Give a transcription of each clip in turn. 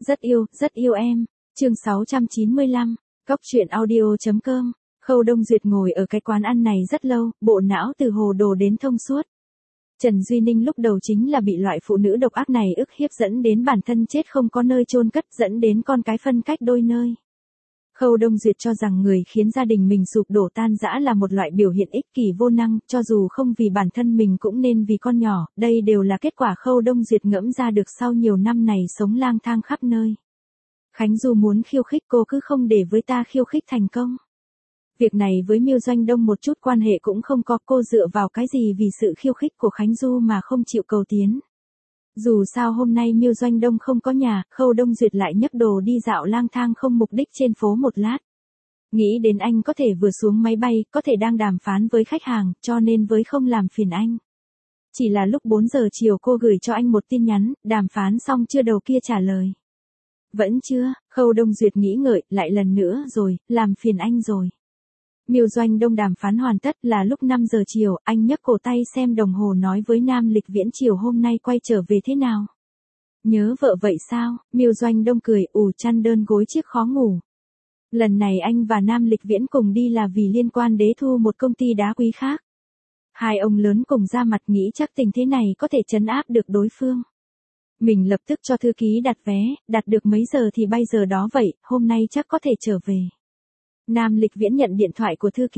Rất yêu em. Chương 695. Cóc truyện audio.com. Khâu Đông Duyệt ngồi ở cái quán ăn này rất lâu, bộ não từ hồ đồ đến thông suốt. Trần Duy Ninh lúc đầu chính là bị loại phụ nữ độc ác này ức hiếp dẫn đến bản thân chết không có nơi chôn cất, dẫn đến con cái phân cách đôi nơi. Khâu Đông Duyệt cho rằng người khiến gia đình mình sụp đổ tan rã là một loại biểu hiện ích kỷ vô năng, cho dù không vì bản thân mình cũng nên vì con nhỏ, đây đều là kết quả Khâu Đông Duyệt ngẫm ra được sau nhiều năm này sống lang thang khắp nơi. Khánh Du muốn khiêu khích cô cứ không để với ta khiêu khích thành công. Việc này với Miêu Doanh Đông một chút quan hệ cũng không có, cô dựa vào cái gì vì sự khiêu khích của Khánh Du mà không chịu cầu tiến. Dù sao hôm nay Miêu Doanh Đông không có nhà, Khâu Đông Duyệt lại nhấc đồ đi dạo lang thang không mục đích trên phố một lát. Nghĩ đến anh có thể vừa xuống máy bay, có thể đang đàm phán với khách hàng, cho nên với không làm phiền anh. Chỉ là lúc 4 giờ chiều cô gửi cho anh một tin nhắn, đàm phán xong chưa, đầu kia trả lời. Vẫn chưa. Khâu Đông Duyệt nghĩ ngợi, lại lần nữa rồi, làm phiền anh rồi. Miêu Doanh Đông đàm phán hoàn tất là lúc 5 giờ chiều, anh nhấc cổ tay xem đồng hồ nói với Nam Lịch Viễn chiều hôm nay quay trở về thế nào. Nhớ vợ vậy sao? Miêu Doanh Đông cười, ủ chăn đơn gối chiếc khó ngủ. Lần này anh và Nam Lịch Viễn cùng đi là vì liên quan đế thu một công ty đá quý khác. Hai ông lớn cùng ra mặt nghĩ chắc tình thế này có thể trấn áp được đối phương. Mình lập tức cho thư ký đặt vé, đặt được mấy giờ thì bay giờ đó vậy, hôm nay chắc có thể trở về. Nam Lịch Viễn nhận điện thoại của thư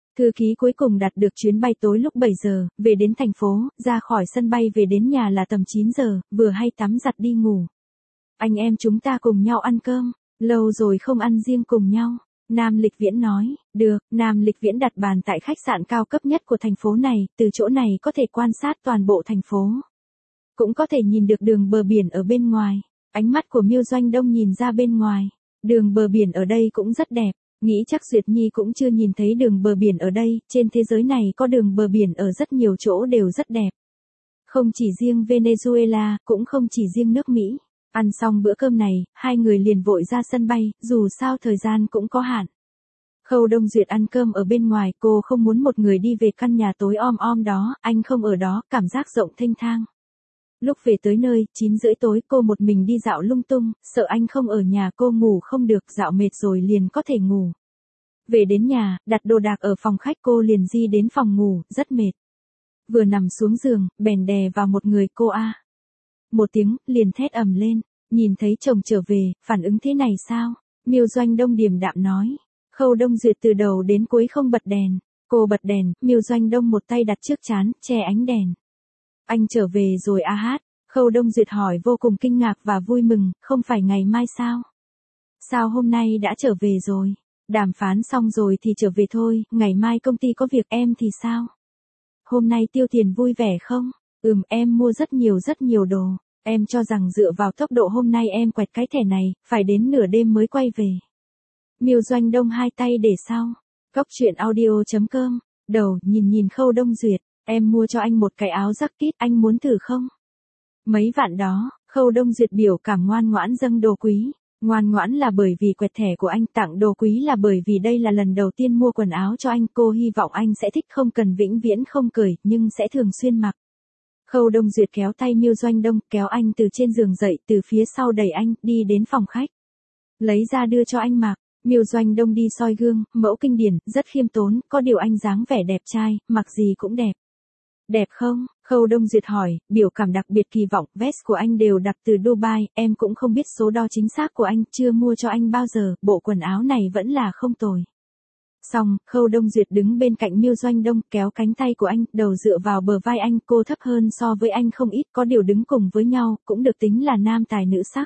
ký cuối cùng đặt được chuyến bay tối lúc 7 giờ, về đến thành phố, ra khỏi sân bay về đến nhà là tầm 9 giờ, vừa hay tắm giặt đi ngủ. Anh em chúng ta cùng nhau ăn cơm, lâu rồi không ăn riêng cùng nhau. Nam Lịch Viễn nói, được. Nam Lịch Viễn đặt bàn tại khách sạn cao cấp nhất của thành phố này, từ chỗ này có thể quan sát toàn bộ thành phố. Cũng có thể nhìn được đường bờ biển ở bên ngoài. Ánh mắt của Miêu Doanh Đông nhìn ra bên ngoài. Đường bờ biển ở đây cũng rất đẹp. Nghĩ chắc Duyệt Nhi cũng chưa nhìn thấy đường bờ biển ở đây, trên thế giới này có đường bờ biển ở rất nhiều chỗ đều rất đẹp. Không chỉ riêng Venezuela, cũng không chỉ riêng nước Mỹ. Ăn xong bữa cơm này, hai người liền vội ra sân bay, dù sao thời gian cũng có hạn. Khâu Đông Duyệt ăn cơm ở bên ngoài, cô không muốn một người đi về căn nhà tối om đó, anh không ở đó, cảm giác rộng thênh thang. Lúc về tới nơi, 9 rưỡi tối cô một mình đi dạo lung tung, sợ anh không ở nhà cô ngủ không được, dạo mệt rồi liền có thể ngủ. Về đến nhà, đặt đồ đạc ở phòng khách cô liền di đến phòng ngủ, rất mệt. Vừa nằm xuống giường, bèn đè vào một người cô a. Một tiếng, liền thét ầm lên, nhìn thấy chồng trở về, phản ứng thế này sao? Miêu Doanh Đông điềm đạm nói. Khâu Đông Duyệt từ đầu đến cuối không bật đèn, cô bật đèn, Miêu Doanh Đông một tay đặt trước trán, che ánh đèn. Anh trở về rồi à hát? Khâu Đông Duyệt hỏi vô cùng kinh ngạc và vui mừng, không phải ngày mai sao? Sao hôm nay đã trở về rồi? Đàm phán xong rồi thì trở về thôi, ngày mai công ty có việc, em thì sao? Hôm nay tiêu tiền vui vẻ không? Em mua rất nhiều đồ. Em cho rằng dựa vào tốc độ hôm nay em quẹt cái thẻ này, phải đến nửa đêm mới quay về. Miêu Doanh Đông hai tay để sau. Cóc truyện audio.com. Đầu nhìn Khâu Đông Duyệt. Em mua cho anh một cái áo jacket, anh muốn thử không? Mấy vạn đó. Khâu Đông Duyệt biểu cảm ngoan ngoãn dâng đồ quý. Ngoan ngoãn là bởi vì quẹt thẻ của anh, tặng đồ quý là bởi vì đây là lần đầu tiên mua quần áo cho anh, cô hy vọng anh sẽ thích, không cần vĩnh viễn không cởi, nhưng sẽ thường xuyên mặc. Khâu Đông Duyệt kéo tay Miêu Doanh Đông, kéo anh từ trên giường dậy, từ phía sau đẩy anh, đi đến phòng khách. Lấy ra đưa cho anh mặc. Miêu Doanh Đông đi soi gương, mẫu kinh điển, rất khiêm tốn, có điều anh dáng vẻ đẹp trai, mặc gì cũng đẹp. Đẹp không? Khâu Đông Duyệt hỏi, biểu cảm đặc biệt kỳ vọng, vest của anh đều đặt từ Dubai, em cũng không biết số đo chính xác của anh, chưa mua cho anh bao giờ, bộ quần áo này vẫn là không tồi. Xong, Khâu Đông Duyệt đứng bên cạnh Miêu Doanh Đông, kéo cánh tay của anh, đầu dựa vào bờ vai anh, cô thấp hơn so với anh không ít, có điều đứng cùng với nhau, cũng được tính là nam tài nữ sắc.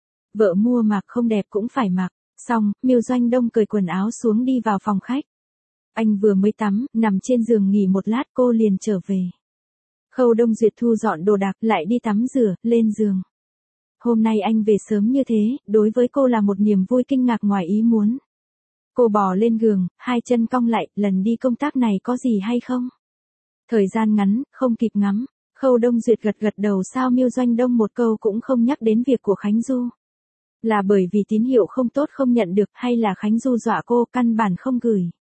Vợ mua mặc không đẹp cũng phải mặc. Xong, Miêu Doanh Đông cởi quần áo xuống đi vào phòng khách. Anh vừa mới tắm, nằm trên giường nghỉ một lát cô liền trở về. Khâu Đông Duyệt thu dọn đồ đạc, lại đi tắm rửa, lên giường. Hôm nay anh về sớm như thế, đối với cô là một niềm vui kinh ngạc ngoài ý muốn. Cô bò lên giường, hai chân cong lại, lần đi công tác này có gì hay không? Thời gian ngắn, không kịp ngắm. Khâu Đông Duyệt gật đầu, sao Miêu Doanh Đông một câu cũng không nhắc đến việc của Khánh Du? Là bởi vì tín hiệu không tốt không nhận được, hay là Khánh Du dọa cô căn bản không gửi?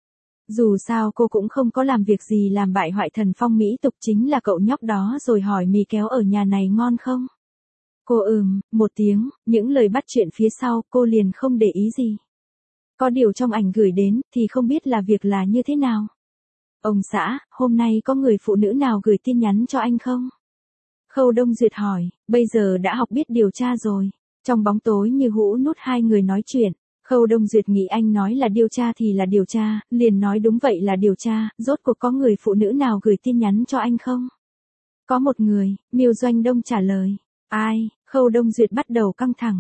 Dù sao cô cũng không có làm việc gì làm bại hoại thần phong mỹ tục, chính là cậu nhóc đó rồi hỏi mì kéo ở nhà này ngon không? Cô một tiếng, những lời bắt chuyện phía sau cô liền không để ý gì. Có điều trong ảnh gửi đến thì không biết là việc là như thế nào. Ông xã, hôm nay có người phụ nữ nào gửi tin nhắn cho anh không? Khâu Đông Duyệt hỏi, bây giờ đã học biết điều tra rồi. Trong bóng tối như hũ nút hai người nói chuyện. Khâu Đông Duyệt nghĩ anh nói là điều tra thì là điều tra, liền nói đúng vậy là điều tra, rốt cuộc có người phụ nữ nào gửi tin nhắn cho anh không? Có một người, Miêu Doanh Đông trả lời. Ai? Khâu Đông Duyệt bắt đầu căng thẳng.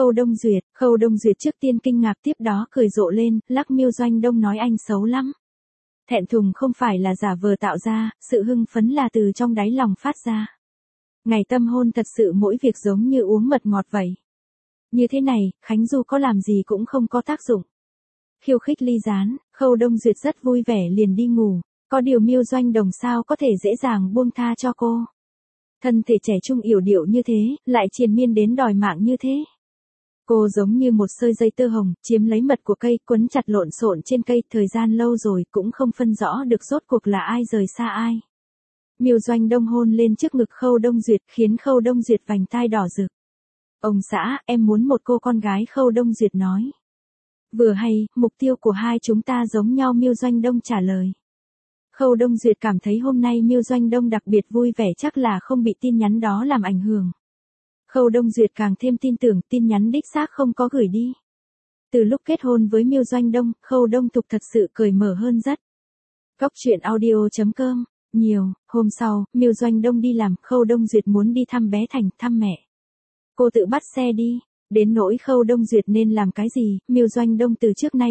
Khâu Đông Duyệt trước tiên kinh ngạc tiếp đó cười rộ lên, lắc Miêu Doanh Đông nói anh xấu lắm. Thẹn thùng không phải là giả vờ tạo ra, sự hưng phấn là từ trong đáy lòng phát ra. Ngày tâm hôn thật sự mỗi việc giống như uống mật ngọt vậy. Như thế này, Khánh Du có làm gì cũng không có tác dụng. Khiêu khích ly gián, Khâu Đông Duyệt rất vui vẻ liền đi ngủ. Có điều Miêu Doanh Đồng sao có thể dễ dàng buông tha cho cô. Thân thể trẻ trung yểu điệu như thế, lại triền miên đến đòi mạng như thế. Cô giống như một sợi dây tơ hồng, chiếm lấy mật của cây, quấn chặt lộn xộn trên cây, thời gian lâu rồi cũng không phân rõ được rốt cuộc là ai rời xa ai. Miêu Doanh Đông hôn lên trước ngực Khâu Đông Duyệt khiến Khâu Đông Duyệt vành tai đỏ rực. Ông xã, em muốn một cô con gái, Khâu Đông Duyệt nói. Vừa hay, mục tiêu của hai chúng ta giống nhau, Miêu Doanh Đông trả lời. Khâu Đông Duyệt cảm thấy hôm nay Miêu Doanh Đông đặc biệt vui vẻ, chắc là không bị tin nhắn đó làm ảnh hưởng. Khâu Đông Duyệt càng thêm tin tưởng tin nhắn đích xác không có gửi đi. Từ lúc kết hôn với Miêu Doanh Đông, Khâu Đông Thục thật sự cởi mở hơn rất. Góc truyện audio.com. Hôm sau, Miêu Doanh Đông đi làm, Khâu Đông Duyệt muốn đi thăm bé Thành, thăm mẹ. Cô tự bắt xe đi. Đến nỗi Khâu Đông Duyệt nên làm cái gì, Miêu Doanh Đông từ trước nay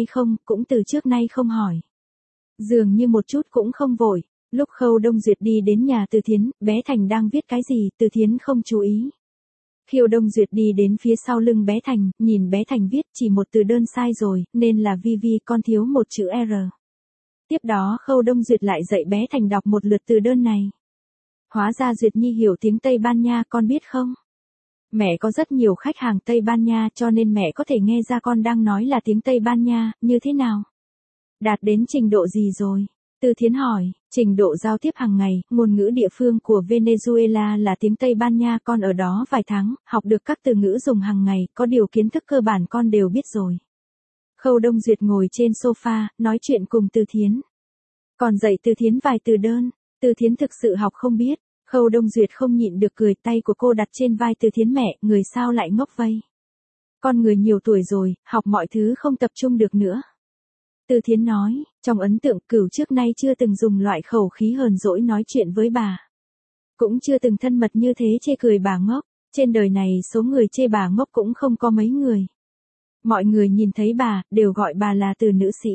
không hỏi. Dường như một chút cũng không vội. Lúc Khâu Đông Duyệt đi đến nhà Từ Thiến, bé Thành đang viết cái gì, Từ Thiến không chú ý. Khâu Đông Duyệt đi đến phía sau lưng bé Thành, nhìn bé Thành viết chỉ một từ đơn sai rồi, nên là Vi con thiếu một chữ R. Tiếp đó Khâu Đông Duyệt lại dạy bé Thành đọc một lượt từ đơn này. Hóa ra Duyệt Nhi hiểu tiếng Tây Ban Nha, con biết không? Mẹ có rất nhiều khách hàng Tây Ban Nha cho nên mẹ có thể nghe ra con đang nói là tiếng Tây Ban Nha, như thế nào? Đạt đến trình độ gì rồi? Từ Thiến hỏi, trình độ giao tiếp hàng ngày, ngôn ngữ địa phương của Venezuela là tiếng Tây Ban Nha, con ở đó vài tháng, học được các từ ngữ dùng hàng ngày, có điều kiến thức cơ bản con đều biết rồi. Khâu Đông Duyệt ngồi trên sofa, nói chuyện cùng Từ Thiến. Còn dạy Từ Thiến vài từ đơn, Từ Thiến thực sự học không biết. Khâu Đông Duyệt không nhịn được cười, tay của cô đặt trên vai Từ Thiến, mẹ, người sao lại ngốc vây? Con người nhiều tuổi rồi, học mọi thứ không tập trung được nữa. Từ Thiến nói, trong ấn tượng Cửu trước nay chưa từng dùng loại khẩu khí hờn dỗi nói chuyện với bà. Cũng chưa từng thân mật như thế chê cười bà ngốc, trên đời này số người chê bà ngốc cũng không có mấy người. Mọi người nhìn thấy bà, đều gọi bà là Từ nữ sĩ.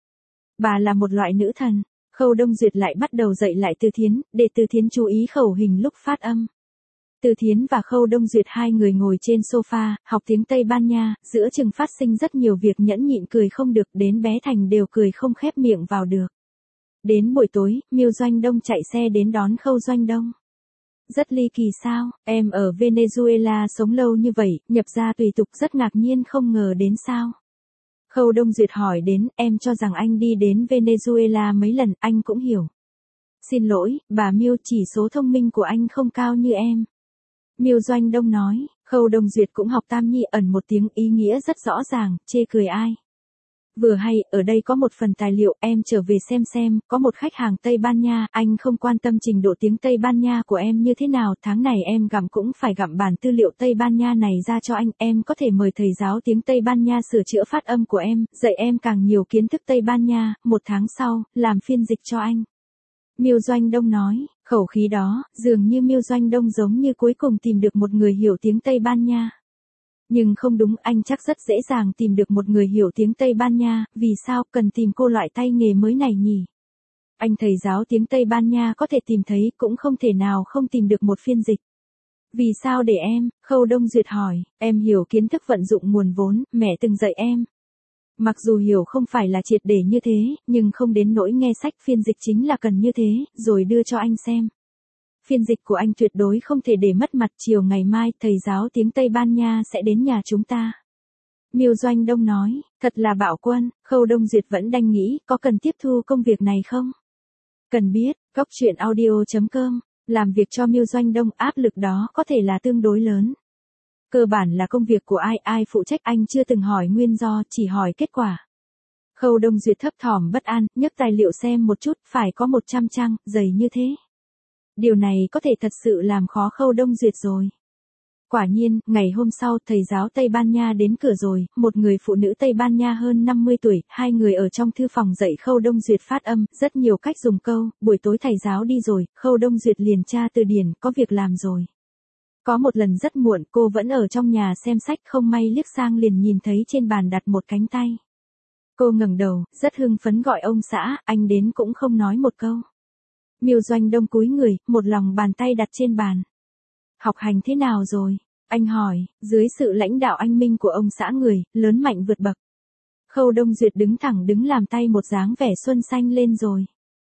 Bà là một loại nữ thần. Khâu Đông Duyệt lại bắt đầu dạy lại Từ Thiến, để Từ Thiến chú ý khẩu hình lúc phát âm. Từ Thiến và Khâu Đông Duyệt hai người ngồi trên sofa, học tiếng Tây Ban Nha, giữa chừng phát sinh rất nhiều việc nhẫn nhịn cười không được, đến bé Thành đều cười không khép miệng vào được. Đến buổi tối, Miêu Doanh Đông chạy xe đến đón Khâu Doanh Đông. Rất ly kỳ sao, em ở Venezuela sống lâu như vậy, nhập gia tùy tục, rất ngạc nhiên không ngờ đến sao. Khâu Đông Duyệt hỏi đến, em cho rằng anh đi đến Venezuela mấy lần, anh cũng hiểu. Xin lỗi, bà Miêu, chỉ số thông minh của anh không cao như em. Miêu Doanh Đông nói, Khâu Đông Duyệt cũng học Tam Nhi, ẩn một tiếng ý nghĩa rất rõ ràng, chê cười ai. Vừa hay, ở đây có một phần tài liệu, em trở về xem, có một khách hàng Tây Ban Nha, anh không quan tâm trình độ tiếng Tây Ban Nha của em như thế nào, tháng này em gặm cũng phải gặm bản tư liệu Tây Ban Nha này ra cho anh, em có thể mời thầy giáo tiếng Tây Ban Nha sửa chữa phát âm của em, dạy em càng nhiều kiến thức Tây Ban Nha, một tháng sau, làm phiên dịch cho anh. Miêu Doanh Đông nói, khẩu khí đó, dường như Miêu Doanh Đông giống như cuối cùng tìm được một người hiểu tiếng Tây Ban Nha. Nhưng không đúng, anh chắc rất dễ dàng tìm được một người hiểu tiếng Tây Ban Nha, vì sao cần tìm cô loại tay nghề mới này nhỉ? Anh thầy giáo tiếng Tây Ban Nha có thể tìm thấy, cũng không thể nào không tìm được một phiên dịch. Vì sao để em? Khâu Đông Duyệt hỏi, em hiểu kiến thức vận dụng nguồn vốn, mẹ từng dạy em. Mặc dù hiểu không phải là triệt để như thế, nhưng không đến nỗi nghe sách, phiên dịch chính là cần như thế, rồi đưa cho anh xem. Phiên dịch của anh tuyệt đối không thể để mất mặt, chiều ngày mai, thầy giáo tiếng Tây Ban Nha sẽ đến nhà chúng ta. Miêu Doanh Đông nói, thật là bạo quân, Khâu Đông Duyệt vẫn đang nghĩ, có cần tiếp thu công việc này không? Cần biết, góc truyện audio.com, làm việc cho Miêu Doanh Đông, áp lực đó có thể là tương đối lớn. Cơ bản là công việc của ai phụ trách, anh chưa từng hỏi nguyên do, chỉ hỏi kết quả. Khâu Đông Duyệt thấp thỏm bất an, nhấc tài liệu xem một chút, phải có 100 trang, dày như thế. Điều này có thể thật sự làm khó Khâu Đông Duyệt rồi. Quả nhiên, ngày hôm sau, thầy giáo Tây Ban Nha đến cửa rồi, một người phụ nữ Tây Ban Nha hơn 50 tuổi, hai người ở trong thư phòng dạy Khâu Đông Duyệt phát âm, rất nhiều cách dùng câu, buổi tối thầy giáo đi rồi, Khâu Đông Duyệt liền tra từ điển, có việc làm rồi. Có một lần rất muộn, cô vẫn ở trong nhà xem sách, không may liếc sang liền nhìn thấy trên bàn đặt một cánh tay. Cô ngẩng đầu, rất hưng phấn gọi ông xã, anh đến cũng không nói một câu. Miêu Doanh Đông cúi người, một lòng bàn tay đặt trên bàn. Học hành thế nào rồi? Anh hỏi, dưới sự lãnh đạo anh minh của ông xã người, lớn mạnh vượt bậc. Khâu Đông Duyệt đứng thẳng đứng làm tay một dáng vẻ xuân xanh lên rồi.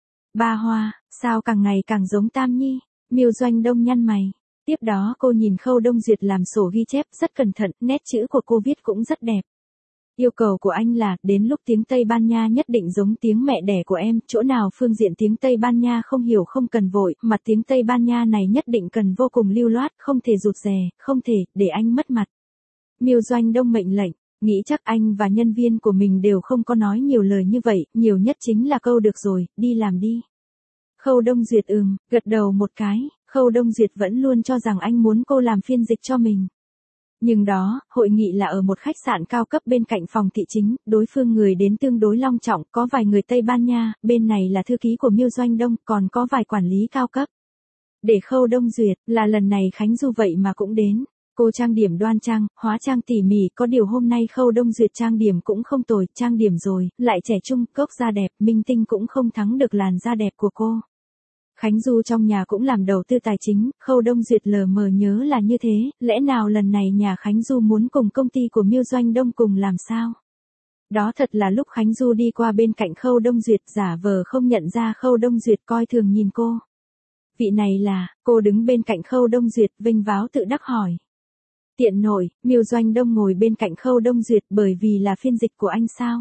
Ba Hoa, sao càng ngày càng giống Tam Nhi? Miêu Doanh Đông nhăn mày. Tiếp đó cô nhìn Khâu Đông Duyệt làm sổ ghi chép rất cẩn thận, nét chữ của cô viết cũng rất đẹp. Yêu cầu của anh là, đến lúc tiếng Tây Ban Nha nhất định giống tiếng mẹ đẻ của em, chỗ nào phương diện tiếng Tây Ban Nha không hiểu không cần vội, mặt tiếng Tây Ban Nha này nhất định cần vô cùng lưu loát, không thể rụt rè, không thể, để anh mất mặt. Miêu Doanh Đông mệnh lệnh, nghĩ chắc anh và nhân viên của mình đều không có nói nhiều lời như vậy, nhiều nhất chính là câu được rồi, đi làm đi. Khâu Đông Duyệt gật đầu một cái, Khâu Đông Duyệt vẫn luôn cho rằng anh muốn cô làm phiên dịch cho mình. Nhưng đó, hội nghị là ở một khách sạn cao cấp bên cạnh phòng thị chính, đối phương người đến tương đối long trọng, có vài người Tây Ban Nha, bên này là thư ký của Miêu Doanh Đông, còn có vài quản lý cao cấp. Để Khâu Đông Duyệt, là lần này Khánh Du vậy mà cũng đến. Cô trang điểm đoan trang, hóa trang tỉ mỉ, có điều hôm nay Khâu Đông Duyệt trang điểm cũng không tồi, trang điểm rồi, lại trẻ trung, gốc da đẹp, minh tinh cũng không thắng được làn da đẹp của cô. Khánh Du trong nhà cũng làm đầu tư tài chính, Khâu Đông Duyệt lờ mờ nhớ là như thế, lẽ nào lần này nhà Khánh Du muốn cùng công ty của Miêu Doanh Đông cùng làm sao? Đó thật là lúc Khánh Du đi qua bên cạnh Khâu Đông Duyệt, giả vờ không nhận ra Khâu Đông Duyệt coi thường nhìn cô. Vị này là, cô đứng bên cạnh Khâu Đông Duyệt, vênh váo tự đắc hỏi. Tiện nội, Miêu Doanh Đông ngồi bên cạnh Khâu Đông Duyệt bởi vì là phiên dịch của anh sao?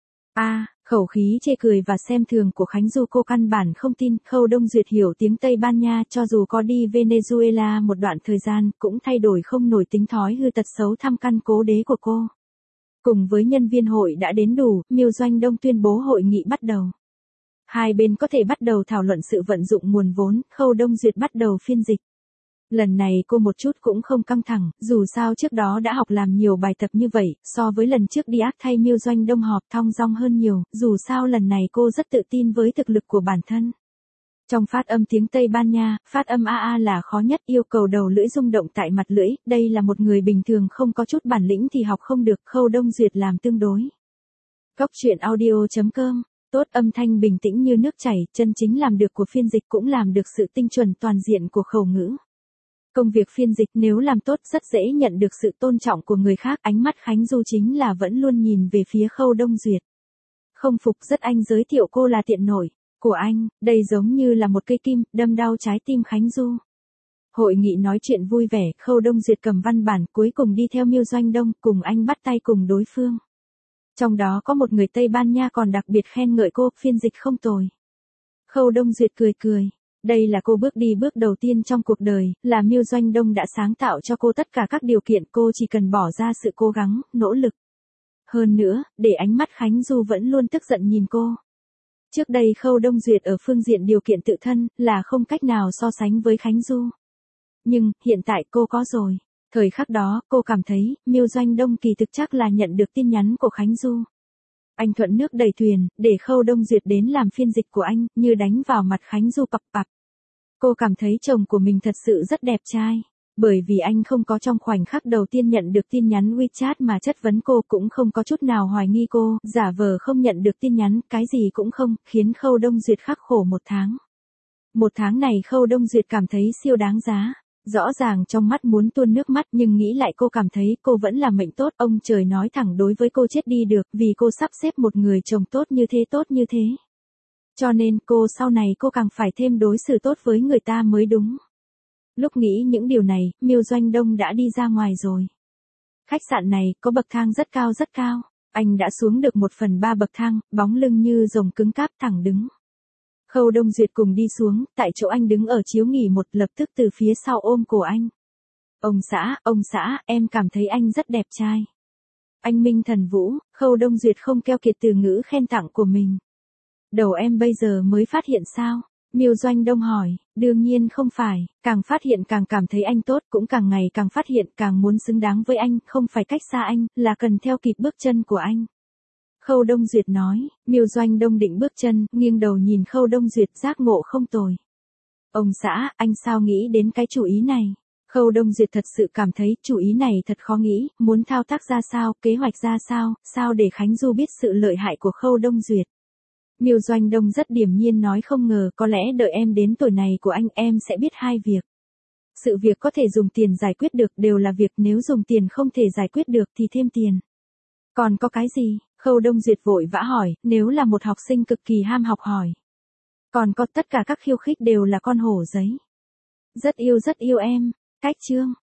Khẩu khí chê cười và xem thường của Khánh Du cô căn bản không tin, Khâu Đông Duyệt hiểu tiếng Tây Ban Nha, cho dù có đi Venezuela một đoạn thời gian, cũng thay đổi không nổi tính thói hư tật xấu thăm căn cố đế của cô. Cùng với nhân viên hội đã đến đủ, Miêu Doanh Đông tuyên bố hội nghị bắt đầu. Hai bên có thể bắt đầu thảo luận sự vận dụng nguồn vốn, Khâu Đông Duyệt bắt đầu phiên dịch. Lần này cô một chút cũng không căng thẳng, dù sao trước đó đã học làm nhiều bài tập như vậy, so với lần trước đi ác thay Miêu Doanh Đông họp thong dong hơn nhiều, dù sao lần này cô rất tự tin với thực lực của bản thân. Trong phát âm tiếng Tây Ban Nha, phát âm AA là khó nhất, yêu cầu đầu lưỡi rung động tại mặt lưỡi, đây là một người bình thường không có chút bản lĩnh thì học không được, Khâu Đông Duyệt làm tương đối. Cóc truyện audio.com, tốt âm thanh bình tĩnh như nước chảy, chân chính làm được của phiên dịch cũng làm được sự tinh chuẩn toàn diện của khẩu ngữ. Công việc phiên dịch nếu làm tốt rất dễ nhận được sự tôn trọng của người khác, ánh mắt Khánh Du chính là vẫn luôn nhìn về phía Khâu Đông Duyệt. Không phục rất anh giới thiệu cô là tiện nổi của anh, đây giống như là một cây kim, đâm đau trái tim Khánh Du. Hội nghị nói chuyện vui vẻ, Khâu Đông Duyệt cầm văn bản cuối cùng đi theo Miêu Doanh Đông, cùng anh bắt tay cùng đối phương. Trong đó có một người Tây Ban Nha còn đặc biệt khen ngợi cô, phiên dịch không tồi. Khâu Đông Duyệt cười cười. Đây là cô bước đi bước đầu tiên trong cuộc đời, là Miêu Doanh Đông đã sáng tạo cho cô tất cả các điều kiện, cô chỉ cần bỏ ra sự cố gắng, nỗ lực. Hơn nữa, để ánh mắt Khánh Du vẫn luôn tức giận nhìn cô. Trước đây Khâu Đông Duyệt ở phương diện điều kiện tự thân, là không cách nào so sánh với Khánh Du. Nhưng, hiện tại cô có rồi. Thời khắc đó, cô cảm thấy, Miêu Doanh Đông kỳ thực chắc là nhận được tin nhắn của Khánh Du. Anh thuận nước đẩy thuyền, để Khâu Đông Duyệt đến làm phiên dịch của anh, như đánh vào mặt Khánh Du pập pập. Cô cảm thấy chồng của mình thật sự rất đẹp trai. Bởi vì anh không có trong khoảnh khắc đầu tiên nhận được tin nhắn WeChat mà chất vấn cô, cũng không có chút nào hoài nghi cô, giả vờ không nhận được tin nhắn, cái gì cũng không, khiến Khâu Đông Duyệt khắc khổ một tháng. Một tháng này Khâu Đông Duyệt cảm thấy siêu đáng giá. Rõ ràng trong mắt muốn tuôn nước mắt, nhưng nghĩ lại cô cảm thấy cô vẫn là mệnh tốt, ông trời nói thẳng đối với cô chết đi được, vì cô sắp xếp một người chồng tốt như thế. Cho nên cô sau này cô càng phải thêm đối xử tốt với người ta mới đúng. Lúc nghĩ những điều này, Miêu Doanh Đông đã đi ra ngoài rồi. Khách sạn này có bậc thang rất cao. Anh đã xuống được 1/3 bậc thang, bóng lưng như rồng cứng cáp thẳng đứng. Khâu Đông Duyệt cùng đi xuống, tại chỗ anh đứng ở chiếu nghỉ một, lập tức từ phía sau ôm cổ anh. Ông xã, em cảm thấy anh rất đẹp trai. Anh Minh Thần Vũ, Khâu Đông Duyệt không keo kiệt từ ngữ khen tặng của mình. Đầu em bây giờ mới phát hiện sao? Miêu Doanh Đông hỏi, đương nhiên không phải, càng phát hiện càng cảm thấy anh tốt, cũng càng ngày càng phát hiện càng muốn xứng đáng với anh, không phải cách xa anh, là cần theo kịp bước chân của anh. Khâu Đông Duyệt nói, Miêu Doanh Đông định bước chân, nghiêng đầu nhìn Khâu Đông Duyệt, giác ngộ không tồi. Ông xã, anh sao nghĩ đến cái chủ ý này? Khâu Đông Duyệt thật sự cảm thấy chủ ý này thật khó nghĩ, muốn thao tác ra sao, kế hoạch ra sao, sao để Khánh Du biết sự lợi hại của Khâu Đông Duyệt. Miêu Doanh Đông rất điềm nhiên nói, không ngờ, có lẽ đợi em đến tuổi này của anh em sẽ biết hai việc. Sự việc có thể dùng tiền giải quyết được đều là việc, nếu dùng tiền không thể giải quyết được thì thêm tiền. Còn có cái gì? Khâu Đông Duyệt vội vã hỏi, nếu là một học sinh cực kỳ ham học hỏi. Còn có tất cả các khiêu khích đều là con hổ giấy. Rất yêu em. Cách chương.